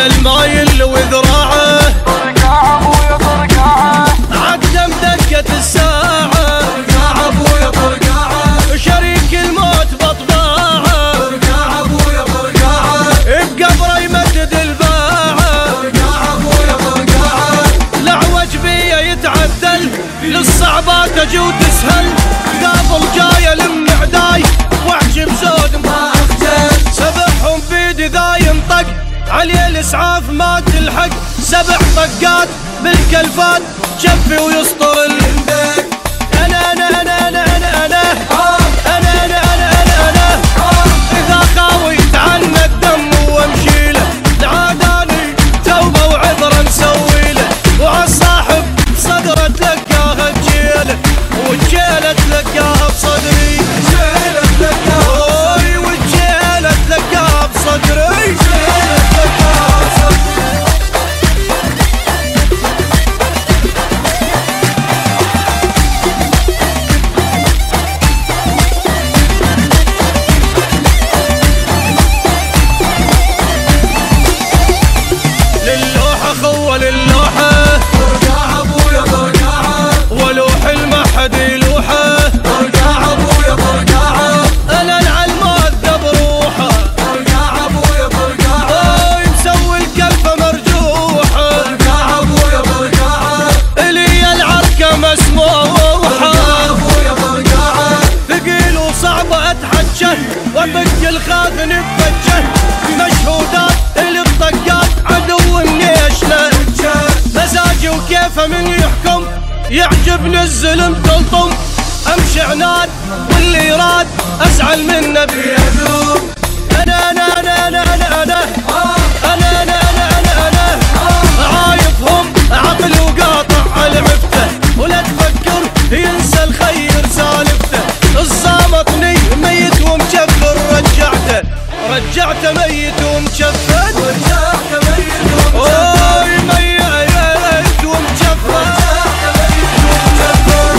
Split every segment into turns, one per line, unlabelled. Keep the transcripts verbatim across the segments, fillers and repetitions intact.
المايل وذراعه
طرقاع ابويا طرقاعه
عدم دقة الساعة
طرقاع ابويا طرقاعه
شريك الموت بطباعه
طرقاع ابويا طرقاعه
بقبره يمدد الباعه
طرقاع ابويا طرقاعه
لعوج بيه يتعدل للصعبات اجي وتسهل قابل جاي الم عداي وحش بزود
ما اخجل
سبحهم بيدي ذا ينطق علي الاسعاف ما تلحق سبع طقات بالكلفات شفي ويسطر
عندك
انا انا انا انا انا انا
آه
انا انا انا انا انا
آه
اذا خاويت عنا الدم وامشي له العاداني توبه وعذره نسوي له وعالصاحب صدره تلقاها بجيله والجيله تلقاها بصدري
جيلة تلقاها
اوي والجيله تلقاها بصدري
جيلة تلقاها بصدري
للوحه خوه للوحه
طرقاع ابويا طرقاعه
ولوح المحد يلوحه
طرقاع ابويا طرقاعه
انا العالمؤدب روحه
طرقاع ابويا طرقاعه
اوي مسوي الكلفه مرجوحه
طرقاع ابويا طرقاعه
الي العركه مسموحه
طرقاع ابويا طرقاعه
ثقيل وصعبه اتحجه واطق الخاذن بفجه مشهودات اللي بطقات عدو النيشله مزاجي وكيفه من يحكم يعجبني الزلم تلطم امشي عناد واللي يراد ازعل منه
بيدوم
انا انا انا انا انا انا
آه
انا انا انا انا انا عايفهم عقل وقاطع على عفته ولا تفكر ينسى الخير سالفته الزامطني ميت ومجفر رجعته رجعته ميت ومجفر
رجعت ميت ومجفر
اوي ميت ومجفر
رجعت ميت ومجفر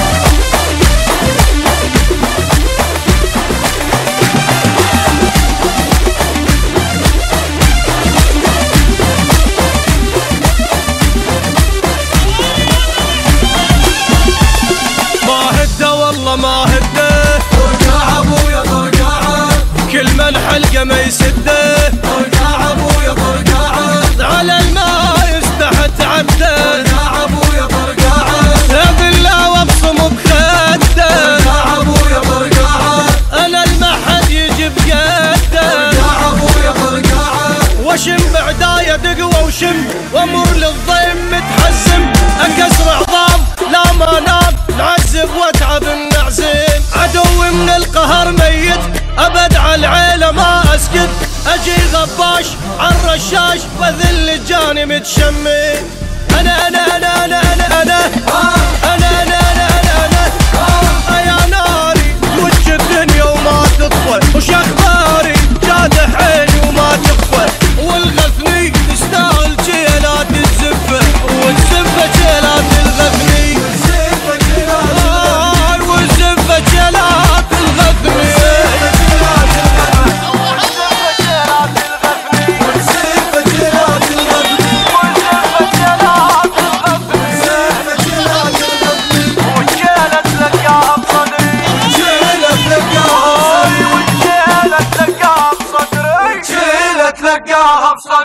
ما هده والله ما هده
طرقاع ابويا طرقاعه
كل من حلقه ما يسده
طرقاع ابويا طرقاعه
على الماء يستحت عبده
طرقاع ابويا طرقاعه
بالله وابصم بخده
طرقاع ابويا طرقاعه
انا المحد يجي بقده
طرقاع ابويا طرقاعه
وشم بعدايه دقوه وشم وامر للضيم متحزم اكسر عظام لا ما نام نعذب واتعب النعزم عدوي من القهر ميت ابد على العيله ما اسكت اجي غباش عالرشاش واذل جاني متشمت انا انا انا انا انا انا
آه
انا انا انا انا انا
آه
يا ناري توج الدنيا وما تطفى وش اخباري جاد حيلي وما تخفى والغثني تستاهل جيلات الزفه والزفه جيلات الغثني
زفة جلال
آه والزفه جيلات الغثني
زفة جلال الغبني والزفة جلال الغبني زفة جلال الغبني والجيلة تلقاها بصدري جيلة تلقاها بصدري والجيلة تلقاها بصدري جيلة تلقاها بصدري